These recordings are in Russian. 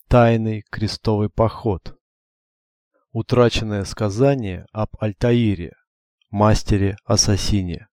Тайный крестовый поход. Утраченное сказание об Альтаире, мастере-ассасине.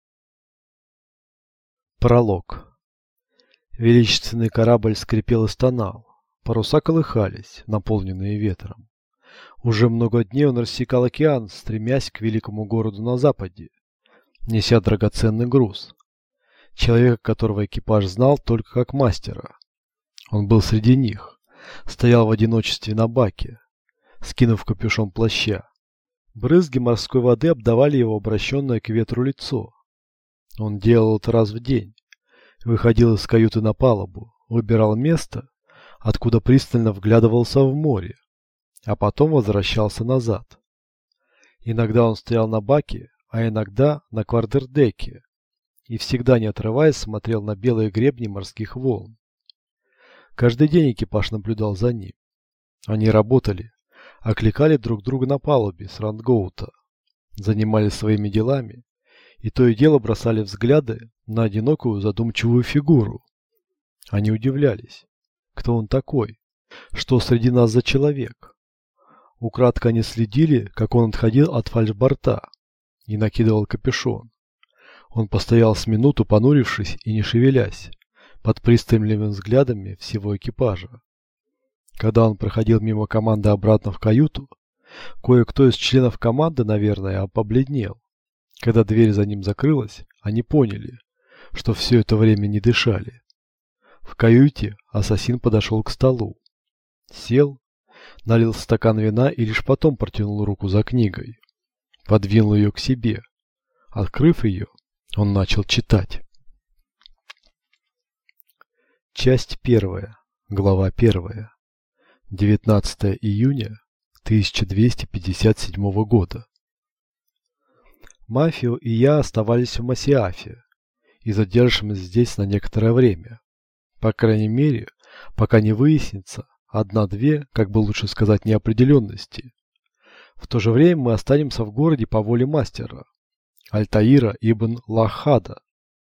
Пролог. Величественный корабль скрипел и стонал. Паруса колыхались, наполненные ветром. Уже много дней он рассекал океан, стремясь к великому городу на западе, неся драгоценный груз. Человека, которого экипаж знал только как мастера. Он был среди них. Стоял в одиночестве на баке, скинув капюшон плаща. Брызги морской воды обдавали его обращенное к ветру лицо. Он делал это раз в день. Выходил из каюты на палубу, выбирал место, откуда пристально вглядывался в море, а потом возвращался назад. Иногда он стоял на баке, а иногда на квартердеке, и всегда не отрываясь смотрел на белые гребни морских волн. Каждый день экипаж наблюдал за ним. Они работали, окликали друг друга на палубе с рангоута, занимались своими делами и то и дело бросали взгляды на одинокую задумчивую фигуру. Они удивлялись, кто он такой, что среди нас за человек. Украдко они следили, как он отходил от фальшборта и накидывал капюшон. Он постоял с минуту, понурившись и не шевелясь, под пристальными взглядами всего экипажа. Когда он проходил мимо команды обратно в каюту, кое-кто из членов команды, наверное, побледнел. Когда дверь за ним закрылась, они поняли, что все это время не дышали. В каюте ассасин подошел к столу, сел, налил стакан вина и лишь потом протянул руку за книгой, подвинул ее к себе. Открыв ее, он начал читать. Часть 1. Глава 1. 19 июня 1257 года. Мафио и я оставались в Масиафе и задержимся здесь на некоторое время. По крайней мере, пока не выяснится одна-две, как бы лучше сказать, неопределенности. В то же время мы останемся в городе по воле мастера, Альтаира ибн Лахада.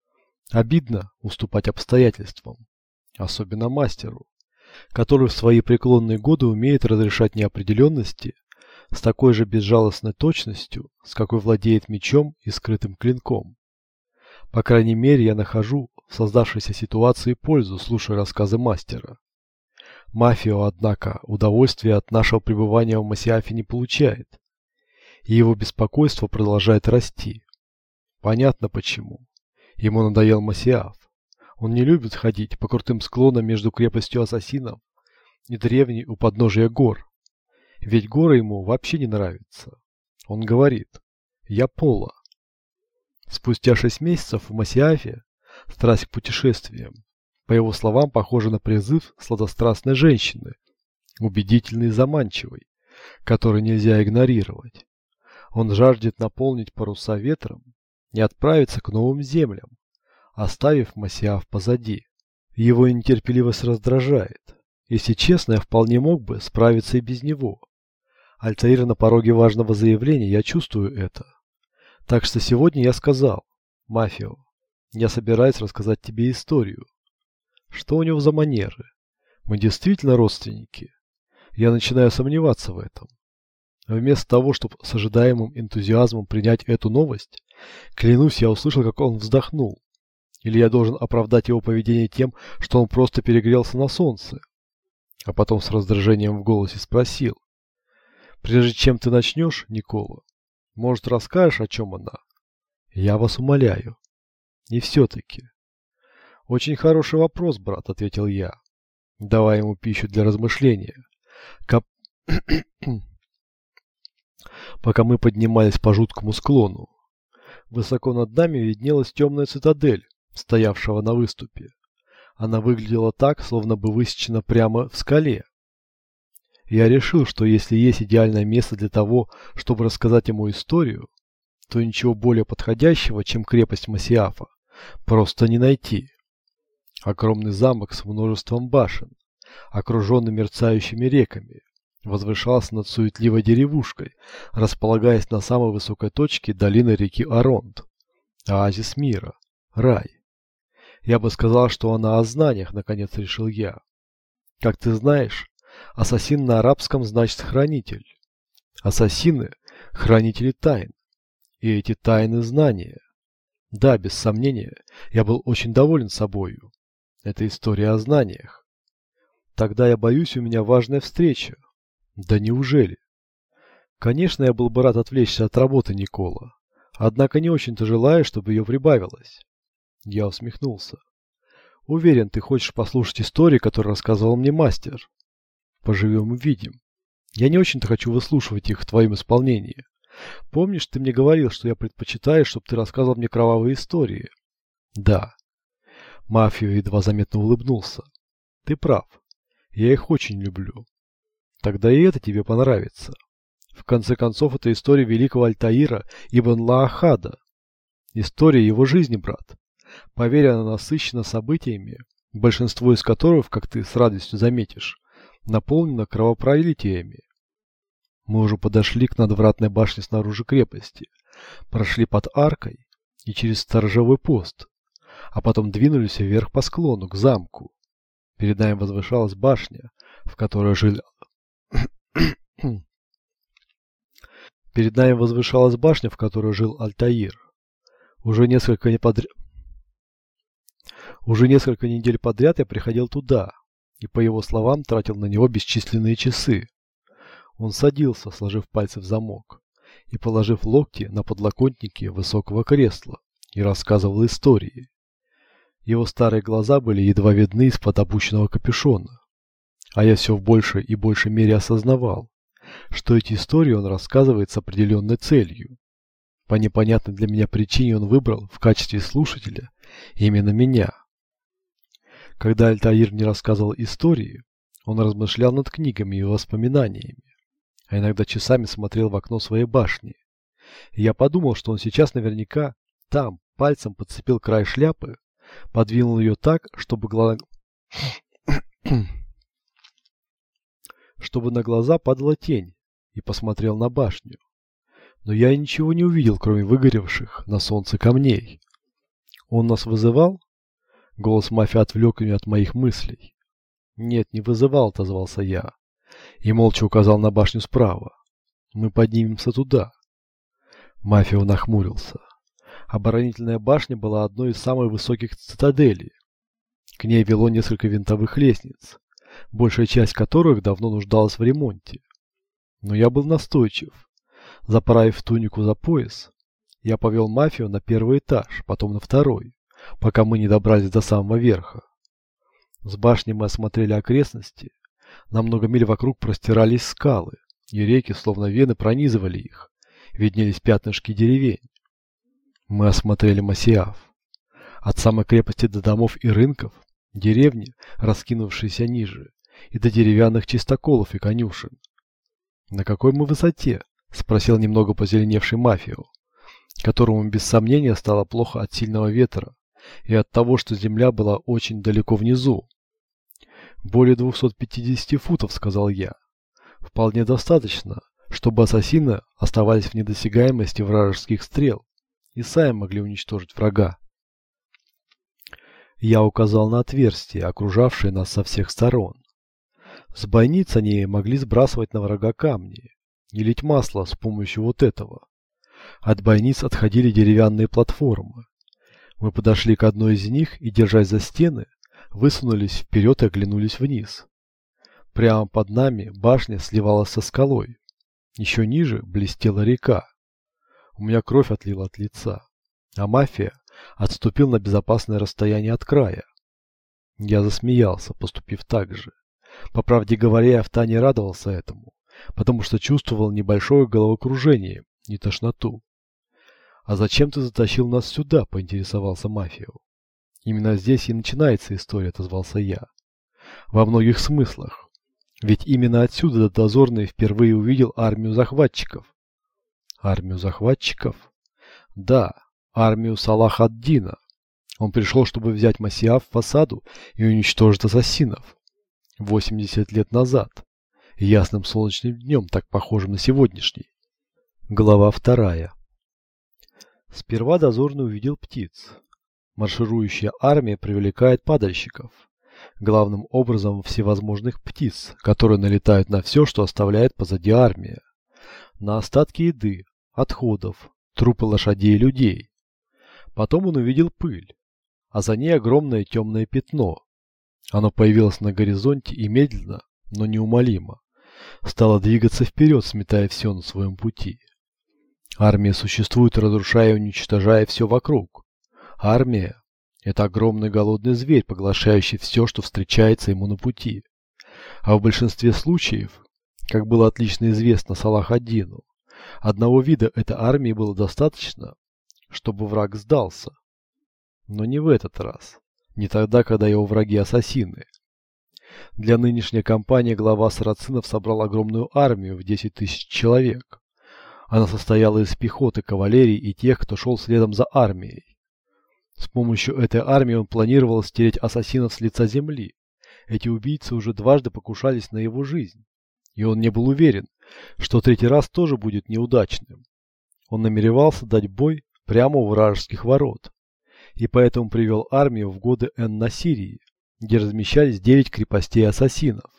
Обидно уступать обстоятельствам. Особенно мастеру, который в свои преклонные годы умеет разрешать неопределенности с такой же безжалостной точностью, с какой владеет мечом и скрытым клинком. По крайней мере, я нахожу в создавшейся ситуации пользу, слушая рассказы мастера. Мафио, однако, удовольствия от нашего пребывания в Масиафе не получает, и его беспокойство продолжает расти. Понятно почему. Ему надоел Масиаф. Он не любит ходить по крутым склонам между крепостью ассасинов и древней у подножия гор. Ведь горы ему вообще не нравятся. Он говорит: «Я Пола». Спустя 6 месяцев в Масиафе страсть к путешествиям, по его словам, похожа на призыв сладострастной женщины, убедительной и заманчивой, который нельзя игнорировать. Он жаждет наполнить паруса ветром и отправиться к новым землям, оставив Масиаф позади. Его нетерпеливость раздражает. Если честно, я вполне мог бы справиться и без него. Альтаир на пороге важного заявления, я чувствую это. Так что сегодня я сказал: «Мафио, я собираюсь рассказать тебе историю». Что у него за манеры? Мы действительно родственники? Я начинаю сомневаться в этом. Вместо того, чтобы с ожидаемым энтузиазмом принять эту новость, клянусь, я услышал, как он вздохнул. Или я должен оправдать его поведение тем, что он просто перегрелся на солнце? А потом с раздражением в голосе спросил: «Прежде чем ты начнешь, Никола, может, расскажешь, о чем она? Я вас умоляю». И все-таки. «Очень хороший вопрос, брат», — ответил я, давая ему пищу для размышления. Пока мы поднимались по жуткому склону, высоко над нами виднелась темная цитадель, стоявшего на выступе. Она выглядела так, словно бы высечена прямо в скале. Я решил, что если есть идеальное место для того, чтобы рассказать ему историю, то ничего более подходящего, чем крепость Масиафа, просто не найти. Огромный замок с множеством башен, окруженный мерцающими реками, возвышался над суетливой деревушкой, располагаясь на самой высокой точке долины реки Аронт. Оазис мира, рай. Я бы сказал, что она о знаниях, наконец решил я. Как ты знаешь, Ассасин на арабском значит хранитель. Ассасины – хранители тайн. И эти тайны знания. Да, без сомнения, я был очень доволен собою. Это история о знаниях. Тогда я боюсь, у меня важная встреча. Да неужели? Конечно, я был бы рад отвлечься от работы, Никола. Однако не очень-то желаю, чтобы ее прибавилось. Я усмехнулся. Уверен, ты хочешь послушать истории, которые рассказывал мне мастер. Поживем и видим. Я не очень-то хочу выслушивать их в твоем исполнении. Помнишь, ты мне говорил, что я предпочитаю, чтобы ты рассказывал мне кровавые истории? Да. Мафио едва заметно улыбнулся. Ты прав. Я их очень люблю. Тогда и это тебе понравится. В конце концов, это история великого Альтаира Ибн Лаахада. История его жизни, брат. Поверь, она насыщена событиями, большинство из которых, как ты с радостью заметишь, наполнено кровопролитиями. Мы уже подошли к надвратной башне снаружи крепости, прошли под аркой и через сторожевой пост, а потом двинулись вверх по склону, к замку. Перед нами возвышалась башня, в которой жил... Перед нами возвышалась башня, в которой жил Альтаир. Уже несколько недель подряд я приходил туда, и, по его словам, тратил на него бесчисленные часы. Он садился, сложив пальцы в замок, и положив локти на подлокотники высокого кресла, и рассказывал истории. Его старые глаза были едва видны из-под опущенного капюшона, а я все в большей и большей мере осознавал, что эти истории он рассказывает с определенной целью. По непонятной для меня причине он выбрал в качестве слушателя именно меня. Когда Альтаир мне рассказывал истории, он размышлял над книгами и воспоминаниями, а иногда часами смотрел в окно своей башни. И я подумал, что он сейчас наверняка там пальцем подцепил край шляпы, подвинул ее так, чтобы на глаза падала тень, и посмотрел на башню. Но я ничего не увидел, кроме выгоревших на солнце камней. Он нас вызывал? Голос мафии отвлек меня от моих мыслей. Нет, не вызывал, отозвался я, и молча указал на башню справа. Мы поднимемся туда. Мафио нахмурился. Оборонительная башня была одной из самых высоких цитаделей. К ней вело несколько винтовых лестниц, большая часть которых давно нуждалась в ремонте. Но я был настойчив. Заправив тунику за пояс, я повел Мафио на первый этаж, потом на второй, пока мы не добрались до самого верха. С башни мы осмотрели окрестности. На много миль вокруг простирались скалы, и реки, словно вены, пронизывали их. Виднелись пятнышки деревень. Мы осмотрели Масиаф. От самой крепости до домов и рынков, деревни, раскинувшиеся ниже, и до деревянных чистоколов и конюшен. На какой мы высоте? Спросил немного позеленевший Мафио, которому без сомнения стало плохо от сильного ветра и от того, что земля была очень далеко внизу. Более 250 футов, сказал я. Вполне достаточно, чтобы ассасины оставались в недосягаемости вражеских стрел и сами могли уничтожить врага. Я указал на отверстия, окружавшие нас со всех сторон. С бойниц они могли сбрасывать на врага камни и лить масло с помощью вот этого. От бойниц отходили деревянные платформы. Мы подошли к одной из них и, держась за стены, высунулись вперед и оглянулись вниз. Прямо под нами башня сливалась со скалой. Еще ниже блестела река. У меня кровь отлила от лица, а Мафия отступил на безопасное расстояние от края. Я засмеялся, поступив так же. По правде говоря, я втайне радовался этому, потому что чувствовал небольшое головокружение и тошноту. «А зачем ты затащил нас сюда?» – поинтересовался Мафио. «Именно здесь и начинается история», – отозвался я. «Во многих смыслах. Ведь именно отсюда дозорный впервые увидел армию захватчиков». «Армию захватчиков?» «Да, армию Салах ад-Дина. Он пришел, чтобы взять Масиаф в осаду и уничтожить ассасинов. 80 лет назад. Ясным солнечным днем, так похожим на сегодняшний». Глава 2. Сперва дозорный увидел птиц. Марширующая армия привлекает падальщиков. главным образом всевозможных птиц, которые налетают на все, что оставляет позади армия, на остатки еды, отходов, трупы лошадей и людей. Потом он увидел пыль, а за ней огромное темное пятно. Оно появилось на горизонте и медленно, но неумолимо, стало двигаться вперед, сметая все на своем пути. Армия существует, разрушая и уничтожая все вокруг. Армия – это огромный голодный зверь, поглощающий все, что встречается ему на пути. А в большинстве случаев, как было отлично известно Салах-ад-Дину, одного вида этой армии было достаточно, чтобы враг сдался. Но не в этот раз. Не тогда, когда его враги ассасины. Для нынешней кампании глава сарацинов собрал огромную армию в 10 тысяч человек. Она состояла из пехоты, кавалерии и тех, кто шел следом за армией. С помощью этой армии он планировал стереть ассасинов с лица земли. Эти убийцы уже дважды покушались на его жизнь. И он не был уверен, что третий раз тоже будет неудачным. Он намеревался дать бой прямо у вражеских ворот. И поэтому привел армию в годы Эн-Насирии, где размещались 9 крепостей ассасинов.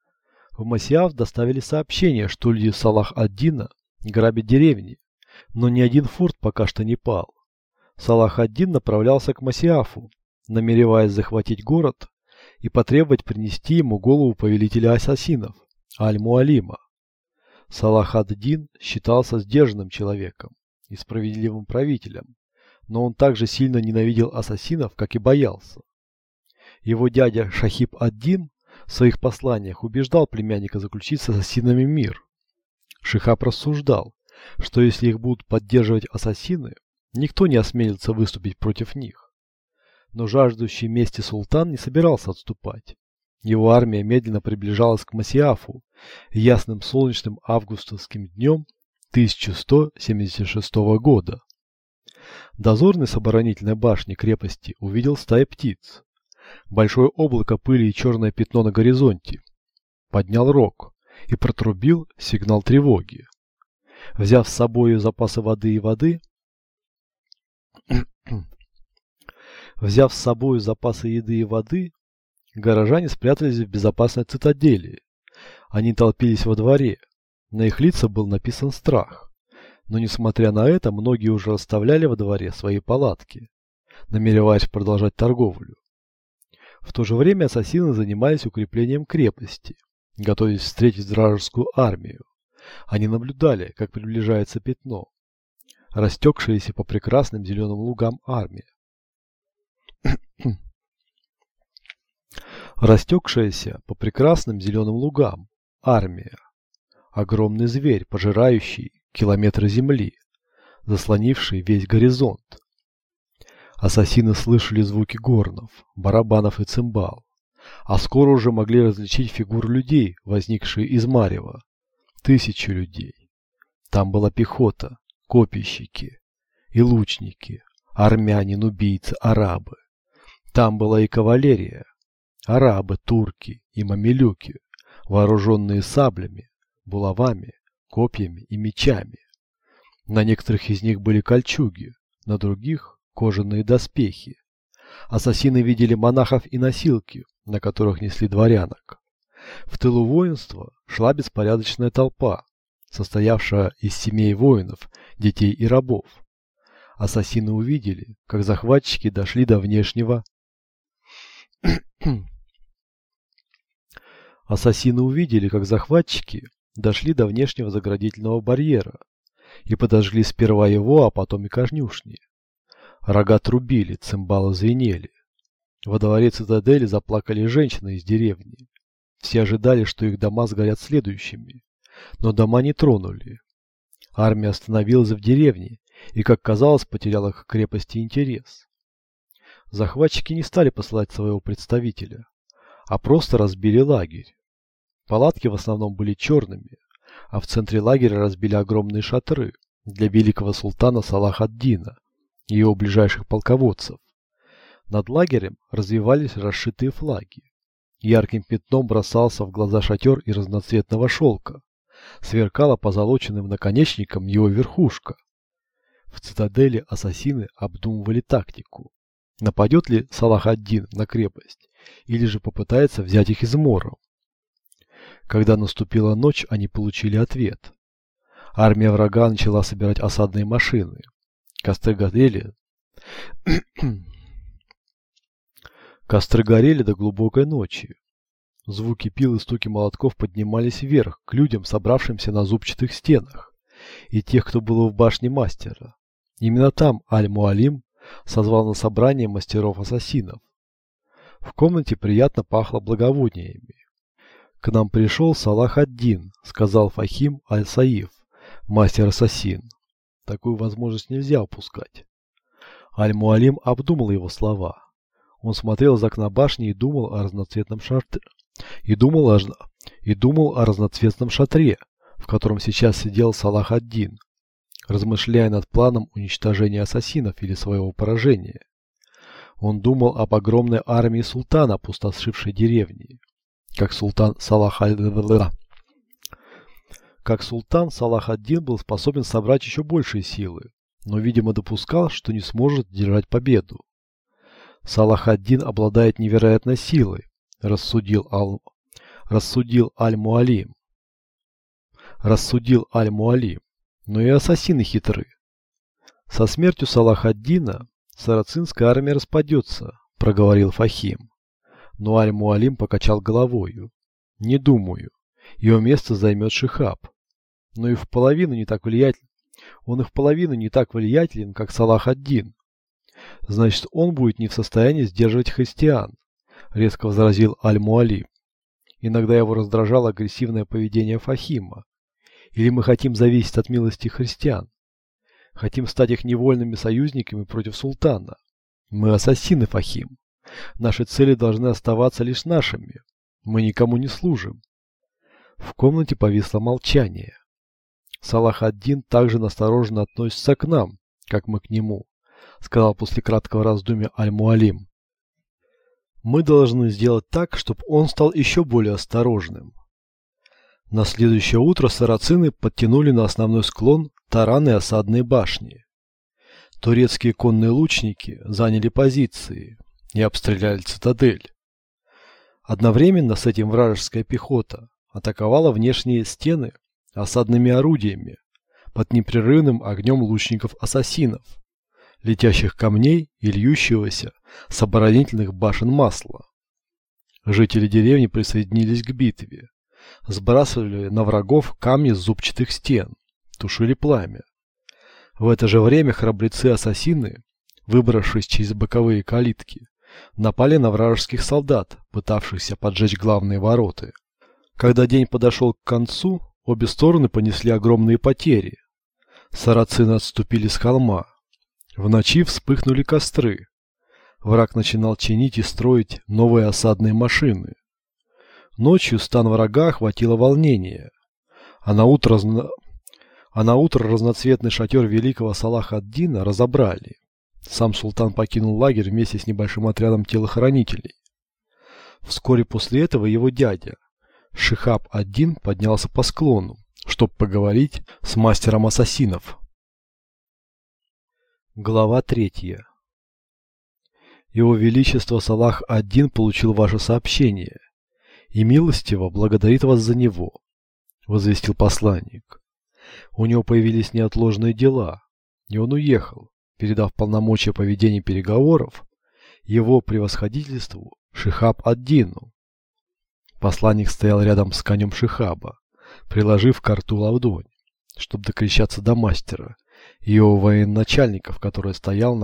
В Масиаф доставили сообщение, что люди Салах-ад-Дина грабят деревни, но ни один форт пока что не пал. Салах-ад-Дин направлялся к Масиафу, намереваясь захватить город и потребовать принести ему голову повелителя ассасинов, Аль-Муалима. Салах-ад-Дин считался сдержанным человеком и справедливым правителем, но он также сильно ненавидел ассасинов, как и боялся. Его дядя Шахиб-ад-Дин в своих посланиях убеждал племянника заключить с ассасинами мир. Шихаб рассуждал, что если их будут поддерживать ассасины, никто не осмелится выступить против них. Но жаждущий мести султан не собирался отступать. Его армия медленно приближалась к Масиафу ясным солнечным августовским днем 1176 года. Дозорный с оборонительной башни крепости увидел стаи птиц. Большое облако пыли и черное пятно на горизонте. Поднял рог и протрубил сигнал тревоги. Взяв с собой запасы еды и воды, горожане спрятались в безопасной цитадели. Они толпились во дворе. На их лицах был написан страх. Но несмотря на это, многие уже расставляли во дворе свои палатки, намереваясь продолжать торговлю. В то же время ассасины занимались укреплением крепости, готовясь встретить вражескую армию. Они наблюдали, как приближается пятно, растекшееся по прекрасным зеленым лугам армия. Растекшаяся по прекрасным зеленым лугам армия. Огромный зверь, пожирающий километры земли, заслонивший весь горизонт. Ассасины слышали звуки горнов, барабанов и цимбал, а скоро уже могли различить фигуры людей, возникшие из марева. 1000 людей. Там была пехота, копейщики и лучники, армяне, нубийцы, арабы. Там была и кавалерия, арабы, турки и мамилюки, вооруженные саблями, булавами, копьями и мечами. На некоторых из них были кольчуги, на других – кожаные доспехи. Ассасины видели монахов и носилки, на которых несли дворянок. В тылу воинства шла беспорядочная толпа, состоявшая из семей воинов, детей и рабов. Ассасины увидели, как захватчики дошли до внешнего заградительного барьера и подожгли сперва его, а потом и конюшни. Рога трубили, цимбалы звенели. Во дворе цитадели заплакали женщины из деревни. Все ожидали, что их дома сгорят следующими, но дома не тронули. Армия остановилась в деревне и, как казалось, потеряла к крепости интерес. Захватчики не стали посылать своего представителя, а просто разбили лагерь. Палатки в основном были черными, а в центре лагеря разбили огромные шатры для великого султана Салах-ад-Дина и его ближайших полководцев. Над лагерем развивались расшитые флаги. Ярким пятном бросался в глаза шатер из разноцветного шелка. Сверкала позолоченным наконечником его верхушка. В цитадели ассасины обдумывали тактику. Нападет ли Салах-ад-Дин на крепость или же попытается взять их измором. Когда наступила ночь, они получили ответ. Армия врага начала собирать осадные машины. Костры горели. Костры горели до глубокой ночи. Звуки пил и стуки молотков поднимались вверх, к людям, собравшимся на зубчатых стенах, и тех, кто был в башне мастера. Именно там Аль-Муалим созвал на собрание мастеров-ассасинов. В комнате приятно пахло благовониями. «К нам пришел Салах ад-Дин», — сказал Фахим Аль-Саиф, мастер-ассасин. Такую возможность нельзя упускать. Аль-Муалим обдумал его слова. Он смотрел из окна башни и думал о разноцветном шатре, в котором сейчас сидел Салах ад-Дин, размышляя над планом уничтожения ассасинов или своего поражения. Он думал об огромной армии султана, опустошившей деревни. Как султан Салах ад-Дин был способен собрать еще большие силы, но, видимо, допускал, что не сможет держать победу. Салах ад-Дин обладает невероятной силой, рассудил Аль-Муалим. Но и ассасины хитры. Со смертью Салах ад-Дина сарацинская армия распадется, проговорил Фахим. Но Аль-Муалим покачал головою. Не думаю. Его место займет Шихаб. Но и в половину не так влиятелен. Он и в половину не так влиятелен, как Салах ад-Дин. Значит, он будет не в состоянии сдерживать христиан, резко возразил Аль-Муалим. Иногда его раздражало агрессивное поведение Фахима. Или мы хотим зависеть от милости христиан? Хотим стать их невольными союзниками против султана? Мы ассасины, Фахим. Наши цели должны оставаться лишь нашими. Мы никому не служим. В комнате повисло молчание. Салах ад-Дин также настороженно относится к нам, как мы к нему, сказал после краткого раздумья Аль-Муалим. Мы должны сделать так, чтобы он стал еще более осторожным. На следующее утро сарацины подтянули на основной склон тараны и осадные башни. Турецкие конные лучники заняли позиции и обстреляли цитадель. Одновременно с этим вражеская пехота атаковала внешние стены осадными орудиями под непрерывным огнем лучников-ассасинов, летящих камней и льющегося с оборонительных башен масла. Жители деревни присоединились к битве, сбрасывали на врагов камни с зубчатых стен, тушили пламя. В это же время храбрецы-ассасины, выбравшись через боковые калитки, напали на вражеских солдат, пытавшихся поджечь главные ворота. Когда день подошел к концу, обе стороны понесли огромные потери. Сарацины отступили с холма. В ночи вспыхнули костры. Враг начинал чинить и строить новые осадные машины. Ночью стан врага охватило волнение, а на утро разноцветный шатер великого Салаха ад-Дина разобрали. Сам султан покинул лагерь вместе с небольшим отрядом телохранителей. Вскоре после этого его дядя, Шихаб ад-Дин, поднялся по склону, чтобы поговорить с мастером ассасинов. Глава 3. Его Величество Салах ад-Дин получил ваше сообщение и милостиво благодарит вас за него, возвестил посланник. У него появились неотложные дела, и он уехал, передав полномочия по ведению переговоров его превосходительству Шихаб ад-Дину. Посланник стоял рядом с конем Шихаба, приложив к рту ладонь, чтобы докричаться до мастера и его военачальников, которые стояли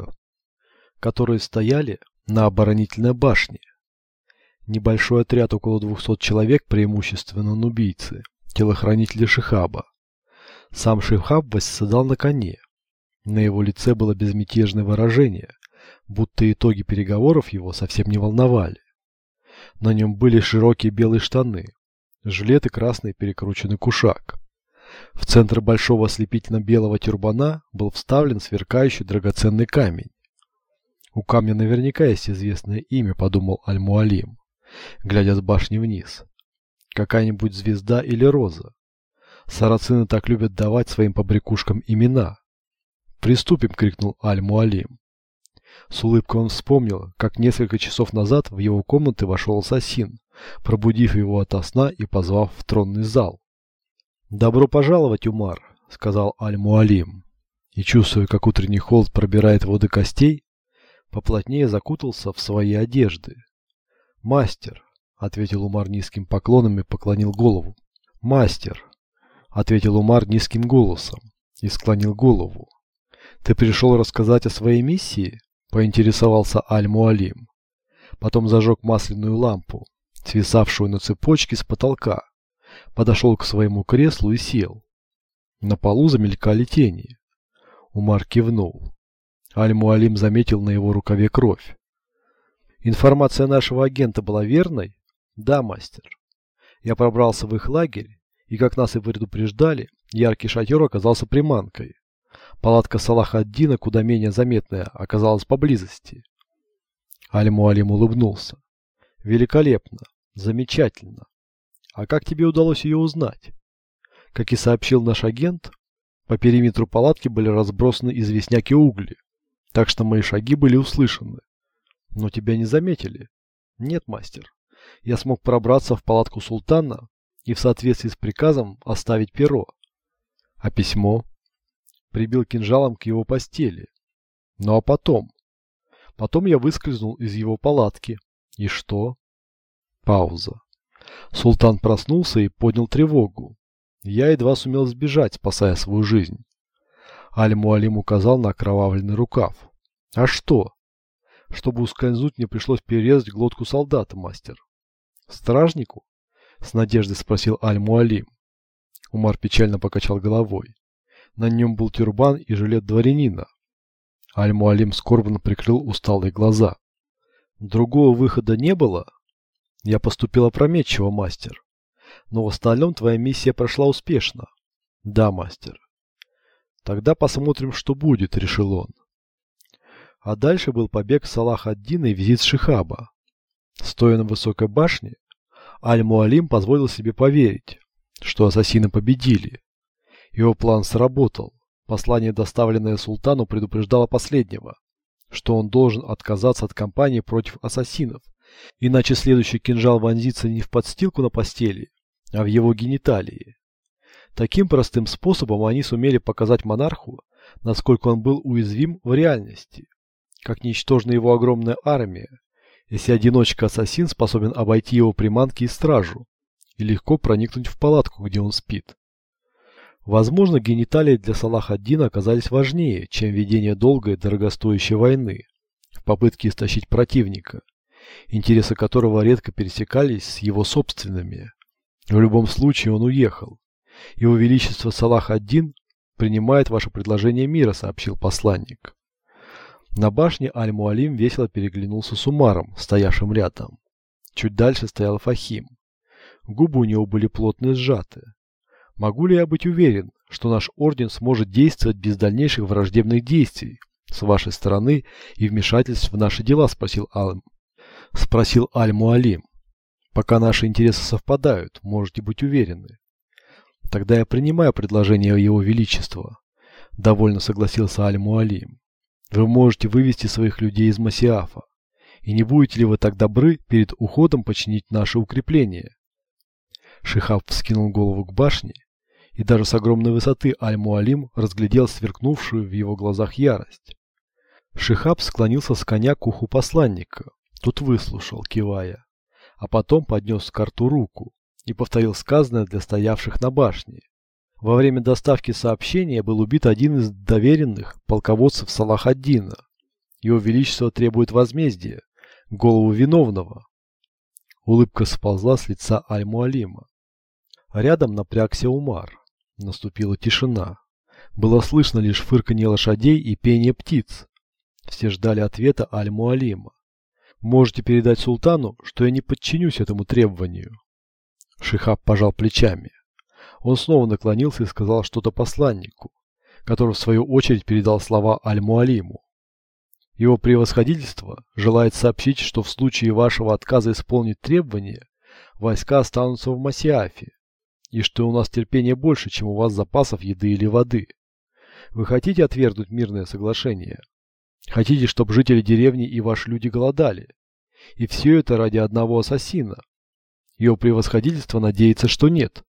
на оборонительной башне. Небольшой отряд, около 200 человек, преимущественно нубийцы, телохранители Шихаба. Сам Шихаб восседал на коне. На его лице было безмятежное выражение, будто итоги переговоров его совсем не волновали. На нем были широкие белые штаны, жилет и красный перекрученный кушак. В центр большого ослепительно-белого тюрбана был вставлен сверкающий драгоценный камень. У камня наверняка есть известное имя, подумал Аль-Муалим, глядя с башни вниз. Какая-нибудь звезда или роза. Сарацины так любят давать своим побрякушкам имена. «Приступим!» — крикнул Аль-Муалим. С улыбкой он вспомнил, как несколько часов назад в его комнаты вошел ассасин, пробудив его ото сна и позвав в тронный зал. «Добро пожаловать, Умар», — сказал Аль-Муалим, и, чувствуя, как утренний холод пробирает его до костей, поплотнее закутался в свои одежды. «Мастер», — ответил Умар низким поклоном и поклонил голову. «Мастер», — ответил Умар низким голосом и склонил голову. «Ты пришел рассказать о своей миссии?» — поинтересовался Аль-Муалим. Потом зажег масляную лампу, свисавшую на цепочке с потолка, подошел к своему креслу и сел. На полу замелькали тени. Умар кивнул. Аль-Муалим заметил на его рукаве кровь. «Информация нашего агента была верной?» «Да, мастер. Я пробрался в их лагерь, и, как нас и предупреждали, яркий шатер оказался приманкой. Палатка Салах ад-Дина, куда менее заметная, оказалась поблизости». Аль-Муалим улыбнулся. «Великолепно. Замечательно. А как тебе удалось ее узнать?» «Как и сообщил наш агент, по периметру палатки были разбросаны известняки угли, так что мои шаги были услышаны. Но тебя не заметили?» «Нет, мастер. Я смог пробраться в палатку султана и в соответствии с приказом оставить перо. А письмо?» «Прибил кинжалом к его постели. Ну а потом?» «Потом я выскользнул из его палатки. И что?» Пауза. Султан проснулся и поднял тревогу. Я едва сумел сбежать, спасая свою жизнь. Аль-Муалим указал на окровавленный рукав. «А что?» «Чтобы ускользнуть, мне пришлось перерезать глотку солдата, мастер». «Стражнику?» — с надеждой спросил Аль-Муалим. Умар печально покачал головой. На нем был тюрбан и жилет дворянина. Аль-Муалим скорбно прикрыл усталые глаза. «Другого выхода не было?» «Я поступил опрометчиво, мастер. Но в остальном твоя миссия прошла успешно». «Да, мастер». «Тогда посмотрим, что будет», — решил он. А дальше был побег Салах ад-Дина и визит Шихаба. Стоя на высокой башне, Аль-Муалим позволил себе поверить, что ассасины победили. Его план сработал. Послание, доставленное султану, предупреждало последнего, что он должен отказаться от кампании против ассасинов, иначе следующий кинжал вонзится не в подстилку на постели, а в его гениталии. Таким простым способом они сумели показать монарху, насколько он был уязвим в реальности, как ничтожна его огромная армия, если одиночка-ассасин способен обойти его приманки и стражу и легко проникнуть в палатку, где он спит. Возможно, гениталии для Салах ад-Дина оказались важнее, чем ведение долгой дорогостоящей войны в попытке истощить противника, интересы которого редко пересекались с его собственными. В любом случае он уехал. Его Величество Салах ад-Дин принимает ваше предложение мира, сообщил посланник. На башне Аль-Муалим весело переглянулся с Умаром, стоявшим рядом. Чуть дальше стоял Фахим. Губы у него были плотно сжаты. «Могу ли я быть уверен, что наш орден сможет действовать без дальнейших враждебных действий с вашей стороны и вмешательств в наши дела?» спросил Аль-Муалим. «Пока наши интересы совпадают, можете быть уверены». «Тогда я принимаю предложение Его Величества», — довольно согласился Аль-Муалим. «Вы можете вывести своих людей из Масиафа. И не будете ли вы так добры перед уходом починить наши укрепления?» Шихаб вскинул голову к башне, и даже с огромной высоты Аль-Муалим разглядел сверкнувшую в его глазах ярость. Шихаб склонился с коня к уху посланника. Тот выслушал, кивая, а потом поднес к рту руку и повторил сказанное для стоявших на башне. Во время доставки сообщения был убит один из доверенных полководцев Салах ад-Дина. Его Величество требует возмездия, голову виновного. Улыбка сползла с лица Аль-Муалима. Рядом напрягся Умар. Наступила тишина. Было слышно лишь фырканье лошадей и пение птиц. Все ждали ответа Аль-Муалима. «Можете передать султану, что я не подчинюсь этому требованию». Шихаб пожал плечами. Он снова наклонился и сказал что-то посланнику, который в свою очередь передал слова Аль-Муалиму. «Его превосходительство желает сообщить, что в случае вашего отказа исполнить требования, войска останутся в Масиафе, и что у нас терпения больше, чем у вас запасов еды или воды. Вы хотите отвергнуть мирное соглашение?» Хотите, чтобы жители деревни и ваши люди голодали. И все это ради одного ассасина. Его превосходительство надеется, что нет.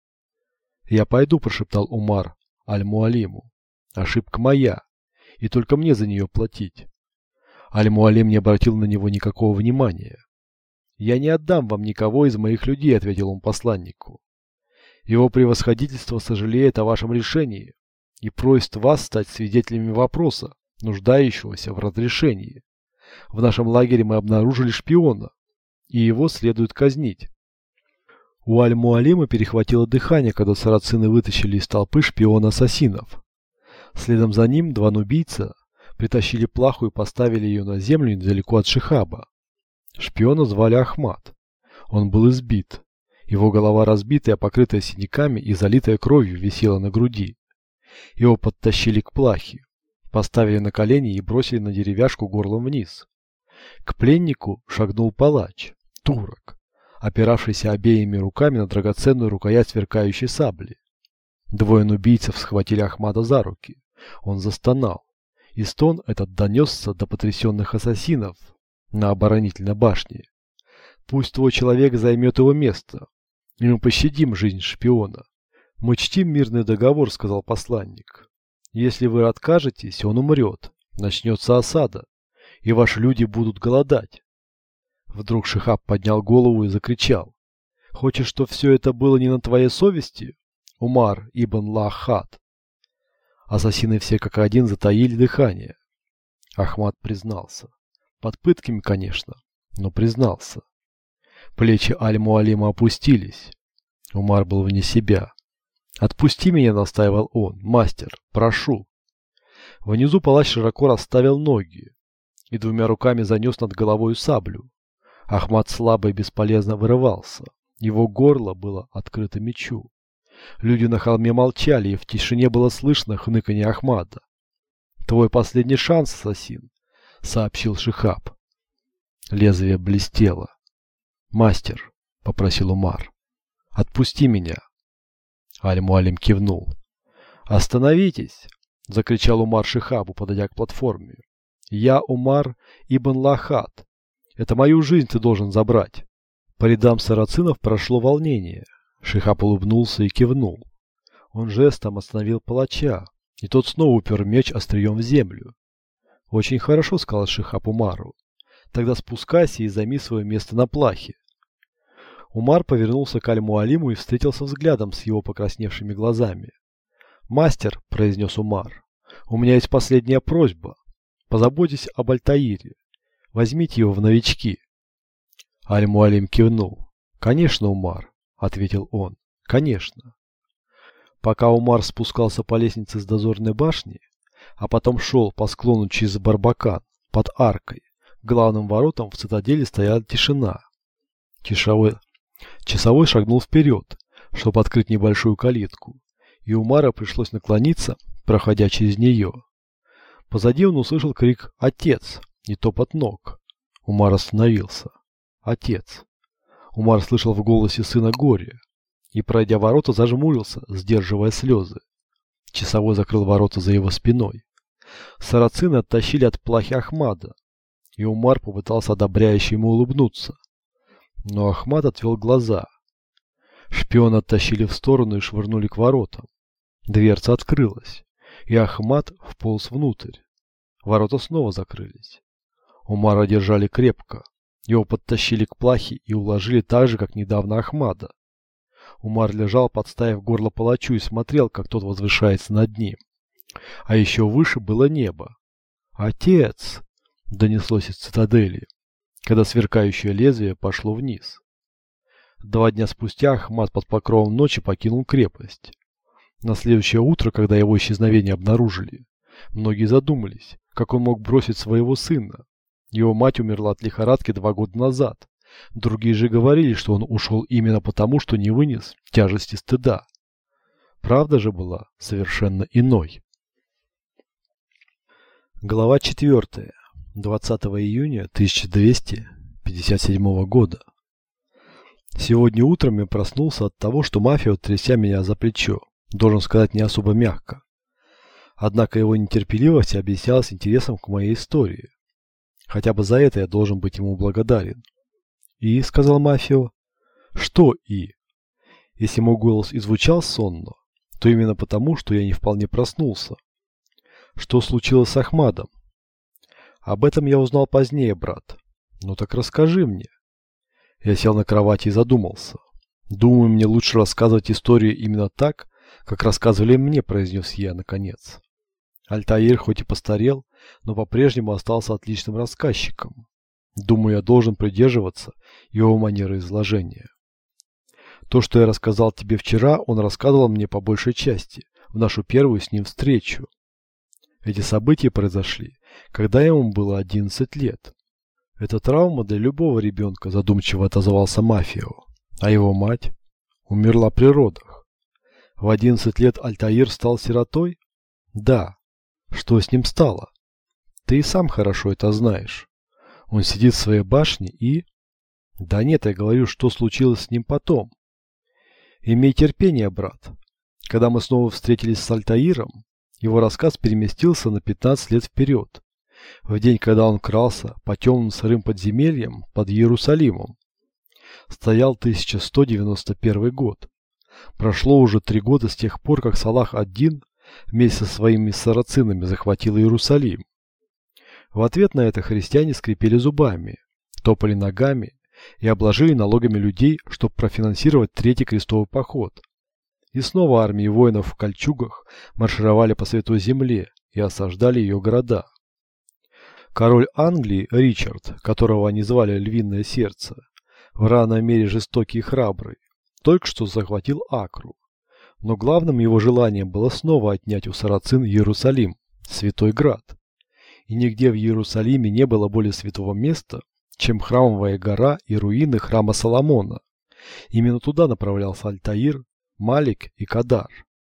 Я пойду, прошептал Умар Аль-Муалиму. Ошибка моя, и только мне за нее платить. Аль-Муалим не обратил на него никакого внимания. «Я не отдам вам никого из моих людей», — ответил он посланнику. «Его превосходительство сожалеет о вашем решении и просит вас стать свидетелями вопроса, нуждающегося в разрешении. В нашем лагере мы обнаружили шпиона, и его следует казнить». У Аль-Муалима перехватило дыхание, когда сарацины вытащили из толпы шпиона-ассасинов. Следом за ним два нубийца притащили плаху и поставили ее на землю недалеко от Шихаба. Шпиона звали Ахмад. Он был избит. Его голова разбитая, покрытая синяками и залитая кровью, висела на груди. Его подтащили к плахе, поставили на колени и бросили на деревяшку горлом вниз. К пленнику шагнул палач, турок, опиравшийся обеими руками на драгоценную рукоять сверкающей сабли. Двое нубийцев схватили Ахмада за руки. Он застонал, и стон этот донесся до потрясенных ассасинов на оборонительной башне. «Пусть твой человек займет его место, и мы пощадим жизнь шпиона. Мы чтим мирный договор», — сказал посланник. «Если вы откажетесь, он умрет, начнется осада, и ваши люди будут голодать». Вдруг Шихаб поднял голову и закричал: «Хочешь, что все это было не на твоей совести, Умар ибн Лахад?» Ассасины все как один затаили дыхание. Ахмад признался. Под пытками, конечно, но признался. Плечи Аль-Муалима опустились. Умар был вне себя. «Отпусти меня», — настаивал он. «Мастер, прошу». Внизу палач широко расставил ноги и двумя руками занес над головой саблю. Ахмад слабо и бесполезно вырывался. Его горло было открыто мечу. Люди на холме молчали, и в тишине было слышно хныканье Ахмада. «Твой последний шанс, ассасин», — сообщил Шихаб. Лезвие блестело. «Мастер», — попросил Умар, — «отпусти меня». Аль-Муалим кивнул. «Остановитесь», — закричал Умар Шихабу, подойдя к платформе. «Я Умар ибн Лахад. Это мою жизнь ты должен забрать». По рядам сарацинов прошло волнение. Шихаб улыбнулся и кивнул. Он жестом остановил палача, и тот снова упер меч острием в землю. «Очень хорошо», — сказал Шихаб Умару. «Тогда спускайся и займи свое место на плахе». Умар повернулся к Аль-Муалиму и встретился взглядом с его покрасневшими глазами. «Мастер», — произнес Умар, — «у меня есть последняя просьба. Позаботьтесь об Аль-Таире. Возьмите его в новички». Аль-Муалим кивнул. «Конечно, Умар», — ответил он. «Конечно». Пока Умар спускался по лестнице с дозорной башни, а потом шел по склону через Барбакан под аркой, к главным воротам в цитадели стояла тишина. Часовой шагнул вперед, чтобы открыть небольшую калитку, и Умару пришлось наклониться, проходя через нее. Позади он услышал крик «Отец!» и топот ног. Умар остановился. «Отец!» Умар слышал в голосе сына горе, и, пройдя ворота, зажмурился, сдерживая слезы. Часовой закрыл ворота за его спиной. Сарацины оттащили от плахи Ахмада, и Умар попытался одобряюще ему улыбнуться. Но Ахмад отвел глаза. Шпиона оттащили в сторону и швырнули к воротам. Дверца открылась, и Ахмад вполз внутрь. Ворота снова закрылись. Умара держали крепко. Его подтащили к плахе и уложили так же, как недавно Ахмада. Умар лежал, подставив горло палачу, и смотрел, как тот возвышается над ним. А еще выше было небо. «Отец!» — донеслось из цитадели, когда сверкающее лезвие пошло вниз. 2 дня спустя Ахмад под покровом ночи покинул крепость. На следующее утро, когда его исчезновение обнаружили, многие задумались, как он мог бросить своего сына. Его мать умерла от лихорадки 2 года назад. Другие же говорили, что он ушел именно потому, что не вынес тяжести стыда. Правда же была совершенно иной. Глава 4. 20 июня 1257 года. Сегодня утром я проснулся от того, что мафия, тряся меня за плечо, должен сказать, не особо мягко, Однако его нетерпеливость объяснялась интересом к моей истории. Хотя бы за это я должен быть ему благодарен. «И?» — сказал Мафио. «Что «и»?» Если мой голос и звучал сонно, то именно потому, что я не вполне проснулся. Что случилось с Ахмадом? Об этом я узнал позднее, брат. Ну так расскажи мне. Я сел на кровати и задумался. Думаю, мне лучше рассказывать историю именно так, как рассказывали мне, произнес я наконец. Альтаир хоть и постарел, но по-прежнему остался отличным рассказчиком. Думаю, я должен придерживаться его манеры изложения. То, что я рассказал тебе вчера, он рассказывал мне по большей части, в нашу первую с ним встречу. Эти события произошли, когда ему было 11 лет. Это травма для любого ребенка, задумчиво отозвался Мафио. А его мать умерла при родах. В 11 лет Альтаир стал сиротой? Да. Что с ним стало? Ты и сам хорошо это знаешь. Он сидит в своей башне и... Да нет, я говорю, что случилось с ним потом. Имей терпение, брат. Когда мы снова встретились с Альтаиром, его рассказ переместился на 15 лет вперед, в день, когда он крался по темным сырым подземельям под Иерусалимом. Стоял 1191 год. Прошло уже 3 года с тех пор, как Салах ад-Дин вместе со своими сарацинами захватил Иерусалим. В ответ на это христиане скрипели зубами, топали ногами и обложили налогами людей, чтобы профинансировать Третий крестовый поход. И снова армии воинов в кольчугах маршировали по Святой Земле и осаждали ее города. Король Англии Ричард, которого они звали Львиное Сердце, в равной мере жестокий и храбрый, только что захватил Акру. Но главным его желанием было снова отнять у сарацин Иерусалим, Святой Град. И нигде в Иерусалиме не было более святого места, чем Храмовая гора и руины храма Соломона. Именно туда направлялся Альтаир, Малик и Кадар.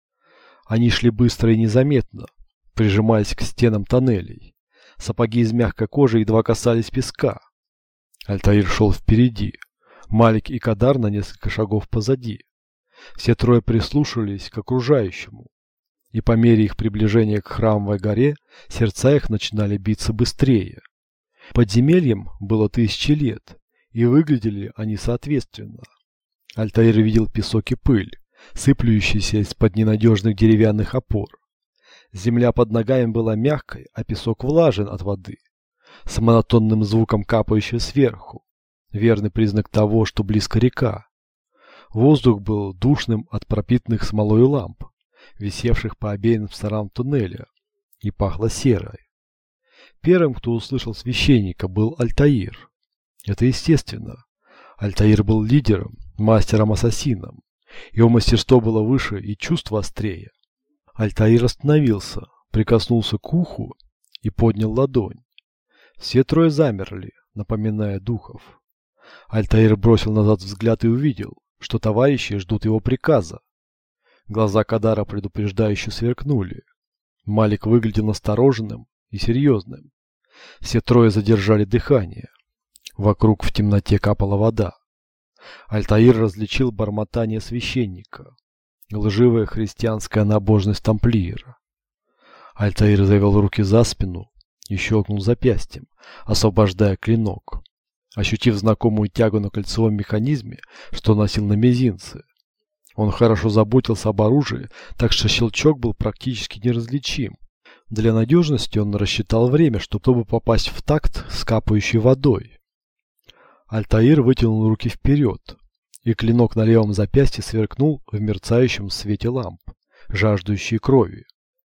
Они шли быстро и незаметно, прижимаясь к стенам тоннелей. Сапоги из мягкой кожи едва касались песка. Альтаир шел впереди, Малик и Кадар на несколько шагов позади. Все трое прислушивались к окружающему, и по мере их приближения к Храмовой горе сердца их начинали биться быстрее. Подземельям было 1000 лет, и выглядели они соответственно. Альтаир видел песок и пыль, сыплющиеся из-под ненадежных деревянных опор. Земля под ногами была мягкой, а песок влажен от воды, с монотонным звуком капающей сверху, верный признак того, что близко река. Воздух был душным от пропитанных смолой ламп, висевших по обеим сторонам туннеля, и пахло серой. Первым, кто услышал священника, был Альтаир. Это естественно. Альтаир был лидером, мастером-ассасином. Его мастерство было выше и чувство острее. Альтаир остановился, прикоснулся к уху и поднял ладонь. Все трое замерли, напоминая духов. Альтаир бросил назад взгляд и увидел, что товарищи ждут его приказа. Глаза Кадара предупреждающе сверкнули. Малик выглядел настороженным и серьезным. Все трое задержали дыхание. Вокруг в темноте капала вода. Альтаир различил бормотание священника, лживая христианская набожность тамплиера. Альтаир завел руки за спину и щелкнул запястьем, освобождая клинок, ощутив знакомую тягу на кольцевом механизме, что носил на мизинце. Он хорошо заботился об оружии, так что щелчок был практически неразличим. Для надежности он рассчитал время, чтобы попасть в такт с капающей водой. Альтаир вытянул руки вперед, и клинок на левом запястье сверкнул в мерцающем свете ламп, жаждущей крови.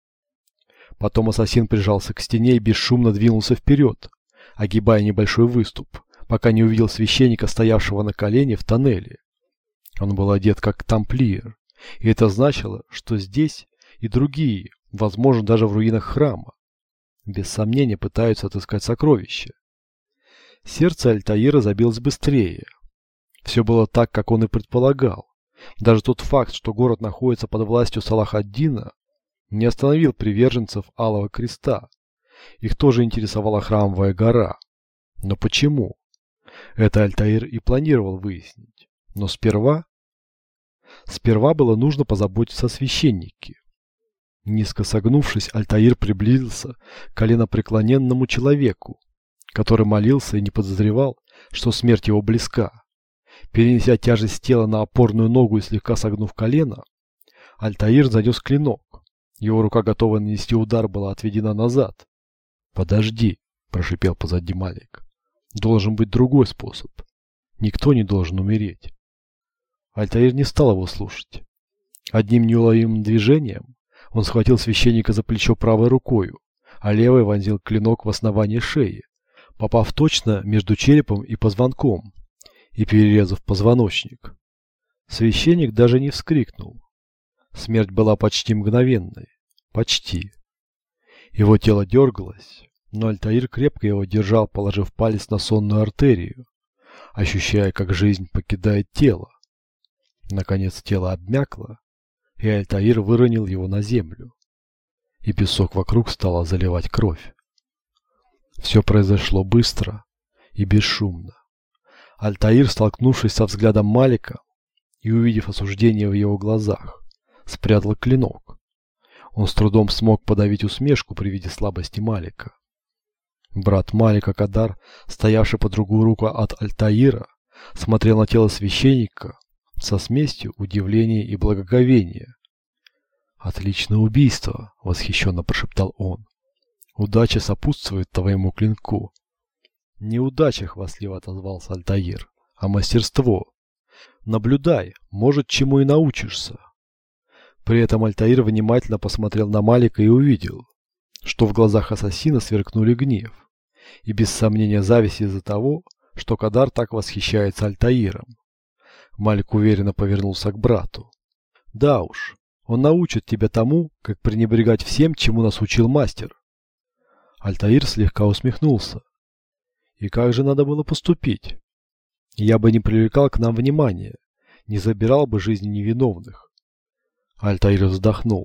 Потом ассасин прижался к стене и бесшумно двинулся вперед, огибая небольшой выступ, пока не увидел священника, стоявшего на колене в тоннеле. Он был одет как тамплиер, и это значило, что здесь и другие, возможно, даже в руинах храма, без сомнения пытаются отыскать сокровища. Сердце Альтаира забилось быстрее. Все было так, как он и предполагал. Даже тот факт, что город находится под властью Салах ад-Дина, не остановил приверженцев Алого Креста. Их тоже интересовала Храмовая гора. Но почему? Это Альтаир и планировал выяснить. Но сперва было нужно позаботиться о священнике. Низко согнувшись, Альтаир приблизился к коленопреклоненному человеку, который молился и не подозревал, что смерть его близка. Перенеся тяжесть тела на опорную ногу и слегка согнув колено, Альтаир занес клинок. Его рука, готовая нанести удар, была отведена назад. «Подожди», – прошипел позади Малик. «Должен быть другой способ. Никто не должен умереть». Альтаир не стал его слушать. Одним неуловимым движением он схватил священника за плечо правой рукою, а левой вонзил клинок в основание шеи, попав точно между черепом и позвонком и перерезав позвоночник. Священник даже не вскрикнул. Смерть была почти мгновенной. Почти. Его тело дергалось, но Альтаир крепко его держал, положив палец на сонную артерию, ощущая, как жизнь покидает тело. Наконец тело обмякло, и Альтаир выронил его на землю, и песок вокруг стал заливать кровь. Все произошло быстро и бесшумно. Альтаир, столкнувшись со взглядом Малика и увидев осуждение в его глазах, спрятал клинок. Он с трудом смог подавить усмешку при виде слабости Малика. Брат Малика Кадар, стоявший по другую руку от Альтаира, смотрел на тело священника со смесью удивления и благоговения. «Отличное убийство!» — восхищенно прошептал он. «Удача сопутствует твоему клинку». «Неудача!» — хвастливо отозвался Альтаир, — «а мастерство. Наблюдай, может, чему и научишься». При этом Альтаир внимательно посмотрел на Малика и увидел, что в глазах ассасина сверкнули гнев и без сомнения зависть из-за того, что Кадар так восхищается Альтаиром. Малик уверенно повернулся к брату. «Да уж, он научит тебя тому, как пренебрегать всем, чему нас учил мастер». Альтаир слегка усмехнулся. «И как же надо было поступить? Я бы не привлекал к нам внимания, не забирал бы жизни невиновных». Альтаир вздохнул.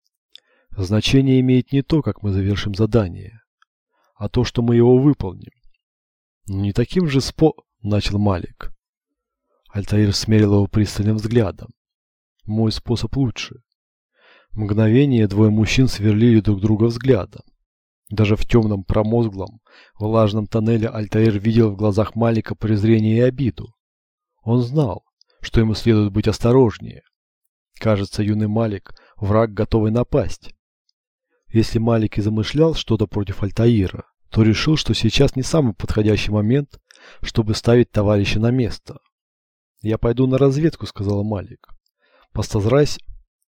«Значение имеет не то, как мы завершим задание, а то, что мы его выполним». «Не таким же начал Малик. Альтаир смерил его пристальным взглядом. «Мой способ лучше». Мгновение двое мужчин сверлили друг друга взглядом. Даже в темном, промозглом, влажном тоннеле Альтаир видел в глазах Малика презрение и обиду. Он знал, что ему следует быть осторожнее. Кажется, юный Малик – враг, готовый напасть. Если Малик и замышлял что-то против Альтаира, то решил, что сейчас не самый подходящий момент, чтобы ставить товарища на место. «Я пойду на разведку», — сказал Малик. «Постарайся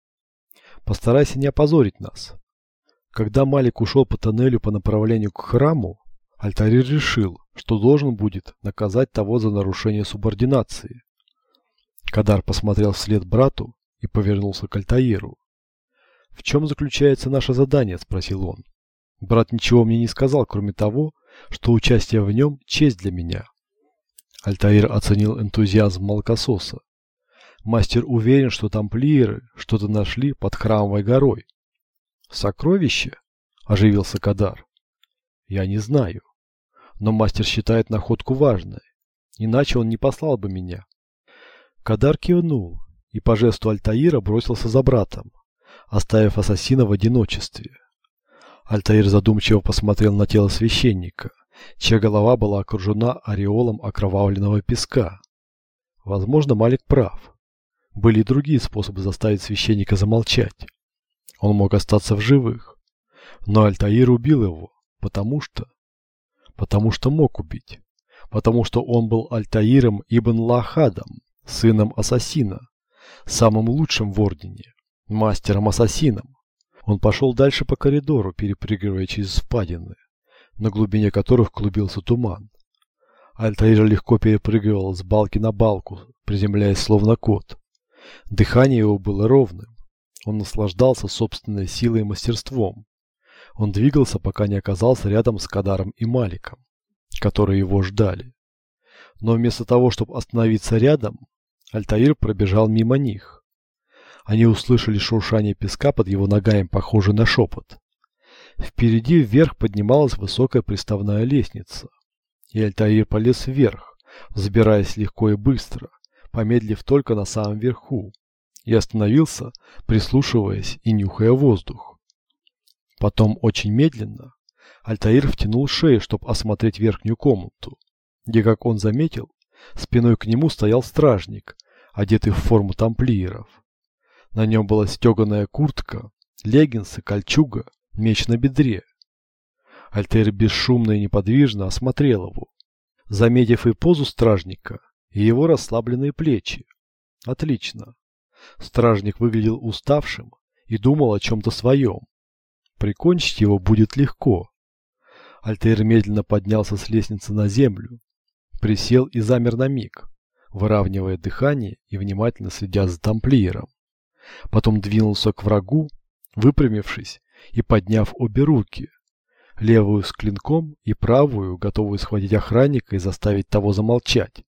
не опозорить нас». Когда Малик ушел по тоннелю по направлению к храму, Альтаир решил, что должен будет наказать того за нарушение субординации. Кадар посмотрел вслед брату и повернулся к Альтаиру. «В чем заключается наше задание?» — спросил он. «Брат ничего мне не сказал, кроме того, что участие в нем — честь для меня». Альтаир оценил энтузиазм молокососа. Мастер уверен, что тамплиеры что-то нашли под Храмовой горой. «Сокровище?» – оживился Кадар. «Я не знаю. Но мастер считает находку важной. Иначе он не послал бы меня». Кадар кивнул и по жесту Альтаира бросился за братом, оставив ассасина в одиночестве. Альтаир задумчиво посмотрел на тело священника, чья голова была окружена ореолом окровавленного песка. Возможно, Малик прав. Были и другие способы заставить священника замолчать. Он мог остаться в живых. Но Альтаир убил его, потому что мог убить. Потому что он был Альтаиром ибн Лахадом, сыном ассасина, самым лучшим в ордене, мастером-ассасином. Он пошел дальше по коридору, перепрыгивая через впадины, на глубине которых клубился туман. Альтаир легко перепрыгивал с балки на балку, приземляясь словно кот. Дыхание его было ровным. Он наслаждался собственной силой и мастерством. Он двигался, пока не оказался рядом с Кадаром и Маликом, которые его ждали. Но вместо того, чтобы остановиться рядом, Альтаир пробежал мимо них. Они услышали шуршание песка под его ногами, похожее на шепот. Впереди вверх поднималась высокая приставная лестница, и Альтаир полез вверх, взбираясь легко и быстро, помедлив только на самом верху, и остановился, прислушиваясь и нюхая воздух. Потом очень медленно Альтаир втянул шею, чтобы осмотреть верхнюю комнату, где, как он заметил, спиной к нему стоял стражник, одетый в форму тамплиеров. На нем была стеганая куртка, леггинсы, кольчуга, меч на бедре. Альтаир бесшумно и неподвижно осмотрел его, заметив и позу стражника, и его расслабленные плечи. Отлично. Стражник выглядел уставшим и думал о чем-то своем. Прикончить его будет легко. Альтаир медленно поднялся с лестницы на землю, присел и замер на миг, выравнивая дыхание и внимательно следя за тамплиером. Потом двинулся к врагу, выпрямившись и подняв обе руки, левую с клинком и правую, готовую схватить охранника и заставить того замолчать.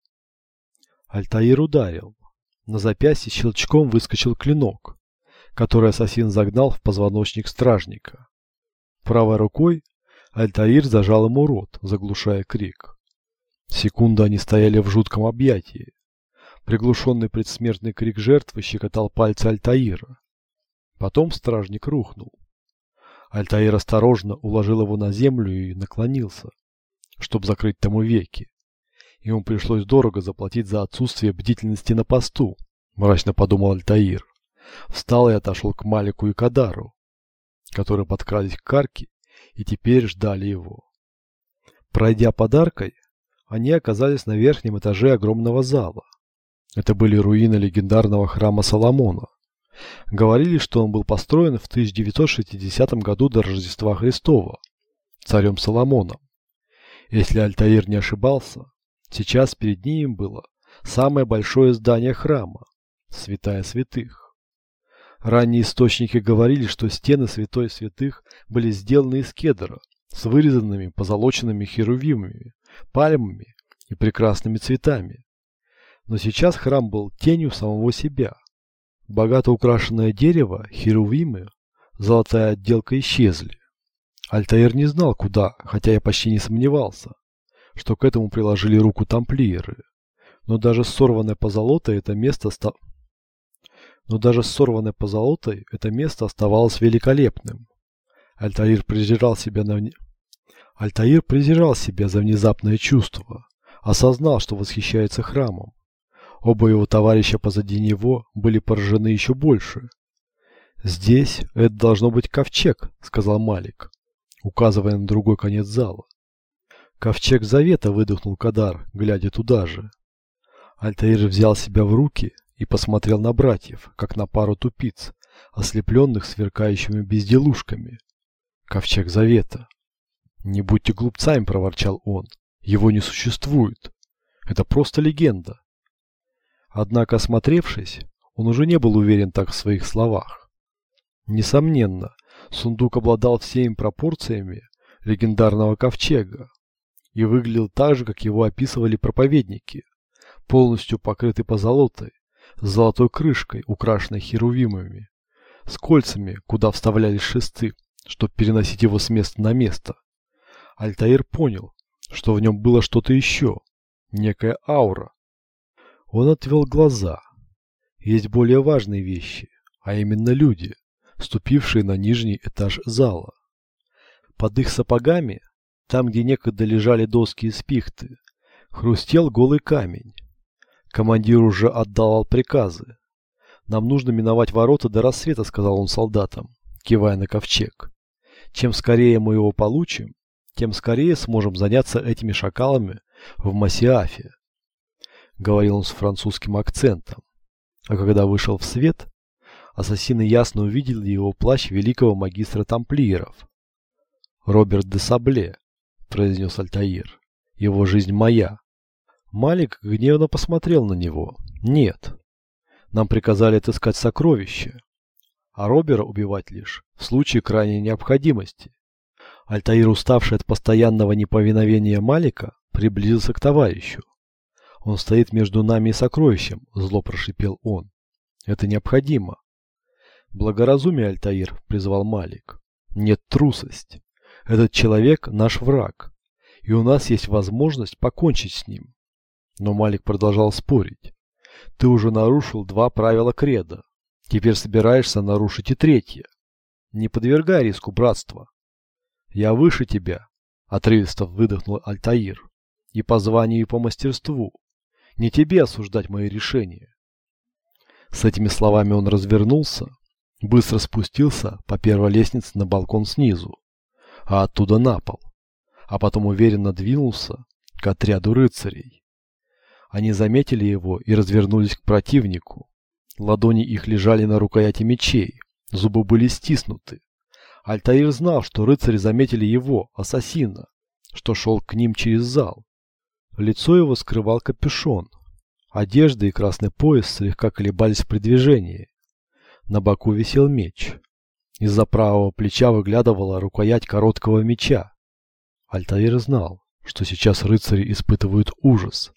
Альтаир ударил. На запястье щелчком выскочил клинок, который ассасин загнал в позвоночник стражника. Правой рукой Альтаир зажал ему рот, заглушая крик. Секунду они стояли в жутком объятии. Приглушенный предсмертный крик жертвы щекотал пальцы Альтаира. Потом стражник рухнул. Альтаир осторожно уложил его на землю и наклонился, чтобы закрыть тому веки. Ему пришлось дорого заплатить за отсутствие бдительности на посту, мрачно подумал Альтаир. Встал и отошел к Малику и Кадару, которые подкрались к арке и теперь ждали его. Пройдя под аркой, они оказались на верхнем этаже огромного зала. Это были руины легендарного храма Соломона. Говорили, что он был построен в 1960 году до Рождества Христова, царем Соломоном. Если Альтаир не ошибался, сейчас перед ним было самое большое здание храма, святая святых. Ранние источники говорили, что стены святой святых были сделаны из кедра, с вырезанными позолоченными херувимами, пальмами и прекрасными цветами. Но сейчас храм был тенью самого себя. Богато украшенное дерево, херувимы, золотая отделка исчезли. Альтаир не знал, куда, хотя я почти не сомневался, что к этому приложили руку тамплиеры. Но даже сорванное позолотой это место оставалось великолепным. Альтаир презирал себя за внезапное чувство, осознал, что восхищается храмом. Оба его товарища позади него были поражены еще больше. «Здесь это должно быть ковчег», — сказал Малик, указывая на другой конец зала. «Ковчег Завета», — выдохнул Кадар, глядя туда же. Альтаир взял себя в руки и посмотрел на братьев, как на пару тупиц, ослепленных сверкающими безделушками. «Ковчег Завета». «Не будьте глупцами», — проворчал он. «Его не существует. Это просто легенда». Однако, осмотревшись, он уже не был уверен так в своих словах. Несомненно, сундук обладал всеми пропорциями легендарного ковчега и выглядел так же, как его описывали проповедники, полностью покрытый позолотой, с золотой крышкой, украшенной херувимами, с кольцами, куда вставлялись шесты, чтобы переносить его с места на место. Альтаир понял, что в нем было что-то еще, некая аура. Он отвел глаза. Есть более важные вещи, а именно люди, ступившие на нижний этаж зала. Под их сапогами, там, где некогда лежали доски из пихты, хрустел голый камень. Командир уже отдавал приказы. «Нам нужно миновать ворота до рассвета», — сказал он солдатам, кивая на ковчег. «Чем скорее мы его получим, тем скорее сможем заняться этими шакалами в Масиафе», — говорил он с французским акцентом. А когда вышел в свет, ассасины ясно увидели его плащ великого магистра тамплиеров. «Роберт де Сабле», — произнес Альтаир, — «его жизнь моя». Малик гневно посмотрел на него. «Нет, нам приказали отыскать сокровища, а Робера убивать лишь в случае крайней необходимости». Альтаир, уставший от постоянного неповиновения Малика, приблизился к товарищу. «Он стоит между нами и сокровищем», — зло прошипел он. «Это необходимо». «Благоразумие, Альтаир», — призвал Малик. «Нет, трусость. Этот человек наш враг, и у нас есть возможность покончить с ним». Но Малик продолжал спорить. «Ты уже нарушил 2 правила кредо. Теперь собираешься нарушить и 3-е». Не подвергай риску братства. Я выше тебя, отрывисто выдохнул Альтаир. И по званию, и по мастерству. Не тебе осуждать мои решения. С этими словами он развернулся, быстро спустился по первой лестнице на балкон снизу, а оттуда на пол, а потом уверенно двинулся к отряду рыцарей. Они заметили его и развернулись к противнику. Ладони их лежали на рукояти мечей, зубы были стиснуты. Альтаир знал, что рыцари заметили его, ассасина, что шел к ним через зал. Лицо его скрывал капюшон. Одежда и красный пояс слегка колебались при движении. На боку висел меч. Из-за правого плеча выглядывала рукоять короткого меча. Альтаир знал, что сейчас рыцари испытывают ужас.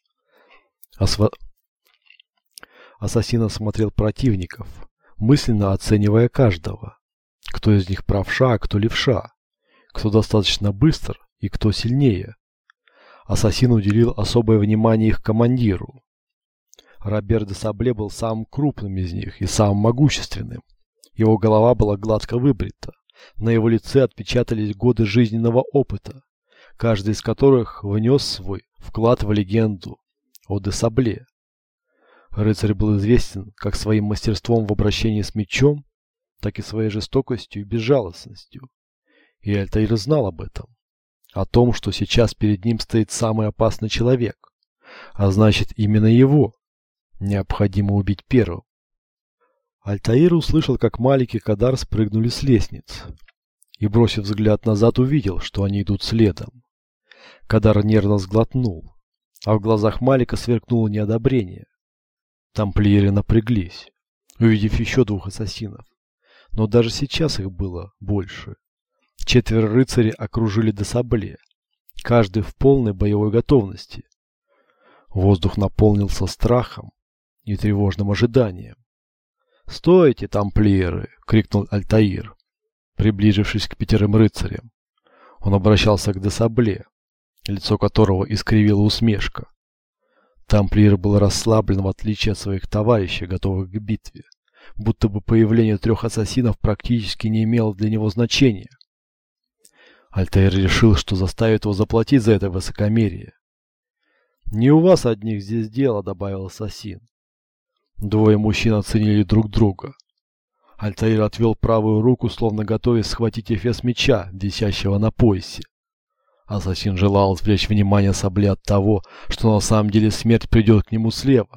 Ассасин осмотрел противников, мысленно оценивая каждого. Кто из них правша, а кто левша. Кто достаточно быстр и кто сильнее. Ассасин уделил особое внимание их командиру. Робер де Сабле был самым крупным из них и самым могущественным. Его голова была гладко выбрита. На его лице отпечатались годы жизненного опыта, каждый из которых внес свой вклад в легенду о де Сабле. Рыцарь был известен как своим мастерством в обращении с мечом, так и своей жестокостью и безжалостностью. И Альтаир знал об этом. О том, что сейчас перед ним стоит самый опасный человек. А значит, именно его необходимо убить первым. Альтаир услышал, как Малик и Кадар спрыгнули с лестниц. И, бросив взгляд назад, увидел, что они идут следом. Кадар нервно сглотнул, а в глазах Малика сверкнуло неодобрение. Тамплиеры напряглись, увидев еще двух ассасинов. Но даже сейчас их было больше. 4 рыцарей окружили де Сабле, каждый в полной боевой готовности. Воздух наполнился страхом и тревожным ожиданием. «Стойте, тамплиеры!» — крикнул Альтаир, приближившись к 5 рыцарям. Он обращался к де Сабле, лицо которого искривила усмешка. Тамплиер был расслаблен, в отличие от своих товарищей, готовых к битве, будто бы появление 3 ассасинов практически не имело для него значения. Альтаир решил, что заставит его заплатить за это высокомерие. «Не у вас одних здесь дело», — добавил ассасин. 2 мужчин оценили друг друга. Альтаир отвел правую руку, словно готовясь схватить эфес меча, висящего на поясе. Ассасин желал отвлечь внимание Сабли от того, что на самом деле смерть придет к нему слева.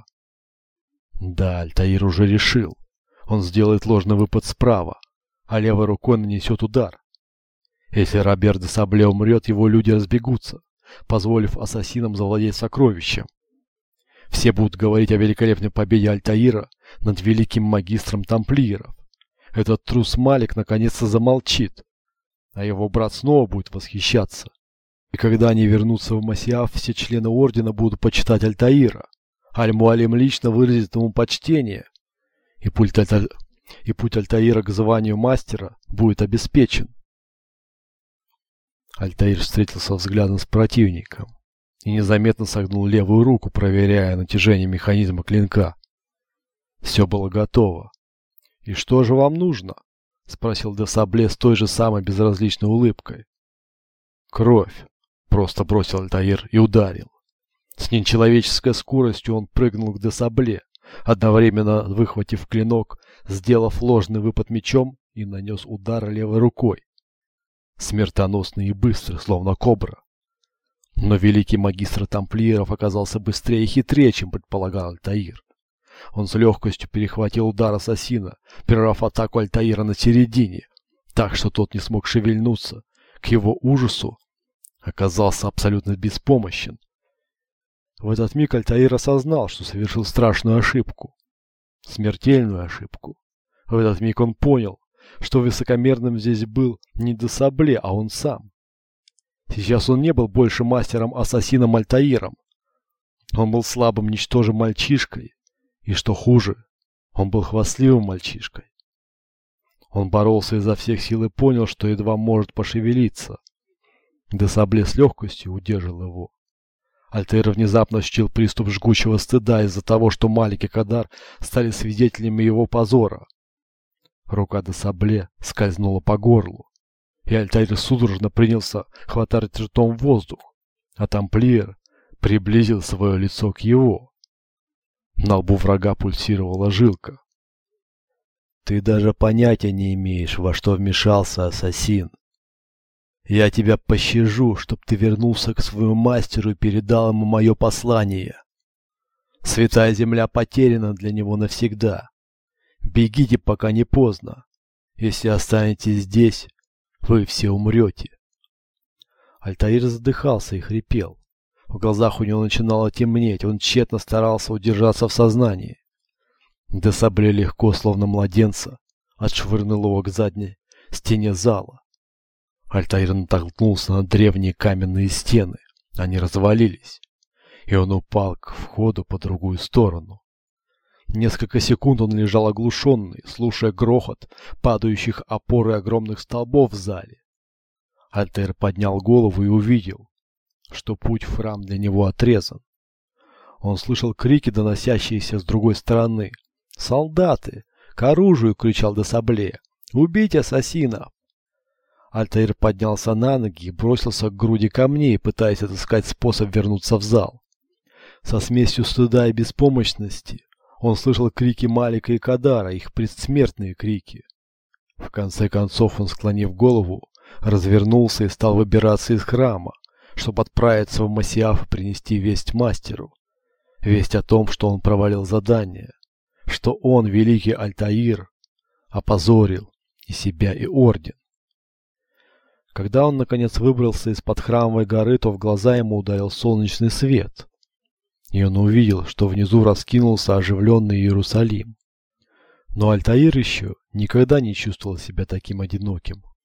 Да, Альтаир уже решил. Он сделает ложный выпад справа, а левой рукой нанесет удар. Если Робер де Сабле умрет, его люди разбегутся, позволив ассасинам завладеть сокровищем. Все будут говорить о великолепной победе Альтаира над великим магистром тамплиеров. Этот трус Малик наконец-то замолчит, а его брат снова будет восхищаться. И когда они вернутся в Масиаф, все члены ордена будут почитать Альтаира. Аль-Муалим лично выразит ему почтение, и путь Альтаира к званию мастера будет обеспечен. Альтаир встретился взглядом с противником и незаметно согнул левую руку, проверяя натяжение механизма клинка. Все было готово. «И что же вам нужно?» — спросил де Сабле с той же самой безразличной улыбкой. «Кровь», — просто бросил Альтаир и ударил. С нечеловеческой скоростью он прыгнул к де Сабле, одновременно выхватив клинок, сделав ложный выпад мечом и нанес удар левой рукой. Смертоносный и быстрый, словно кобра. Но великий магистр тамплиеров оказался быстрее и хитрее, чем предполагал Альтаир. Он с легкостью перехватил удар ассасина, прервав атаку Альтаира на середине, так что тот не смог шевельнуться. К его ужасу оказался абсолютно беспомощен. В этот миг Альтаир осознал, что совершил страшную ошибку. Смертельную ошибку. В этот миг он понял, что высокомерным здесь был не де Сабле, а он сам. Сейчас он не был больше мастером-ассасином Альтаиром. Он был слабым, ничтожим мальчишкой. И что хуже, он был хвастливым мальчишкой. Он боролся изо всех сил и понял, что едва может пошевелиться. Де Сабле с легкостью удержал его. Альтаир внезапно ощутил приступ жгучего стыда из-за того, что Малик и Кадар стали свидетелями его позора. Рука Десабле скользнула по горлу, и Альтаир судорожно принялся хватать ртом воздух, а тамплиер приблизил свое лицо к его. На лбу врага пульсировала жилка. «Ты даже понятия не имеешь, во что вмешался ассасин. Я тебя пощажу, чтоб ты вернулся к своему мастеру и передал ему мое послание. Святая земля потеряна для него навсегда. Бегите, пока не поздно. Если останетесь здесь, вы все умрете». Альтаир задыхался и хрипел. В глазах у него начинало темнеть, он тщетно старался удержаться в сознании. Десабле легко, словно младенца, отшвырнул его к задней стене зала. Альтаир натолкнулся на древние каменные стены. Они развалились, и он упал к входу по другую сторону. Несколько секунд он лежал оглушенный, слушая грохот падающих опор и огромных столбов в зале. Альтаир поднял голову и увидел, что путь в храм для него отрезан. Он слышал крики, доносящиеся с другой стороны. «Солдаты! К оружию!» — кричал Десабле. «Убить ассасинов!» Альтаир поднялся на ноги и бросился к груди камней, пытаясь отыскать способ вернуться в зал. Со смесью стыда и беспомощности он слышал крики Малика и Кадара, их предсмертные крики. В конце концов он, склонив голову, развернулся и стал выбираться из храма, чтобы отправиться в Масиаф и принести весть мастеру. Весть о том, что он провалил задание, что он, великий Альтаир, опозорил и себя, и орден. Когда он, наконец, выбрался из-под храмовой горы, то в глаза ему ударил солнечный свет, и он увидел, что внизу раскинулся оживленный Иерусалим. Но Альтаир еще никогда не чувствовал себя таким одиноким.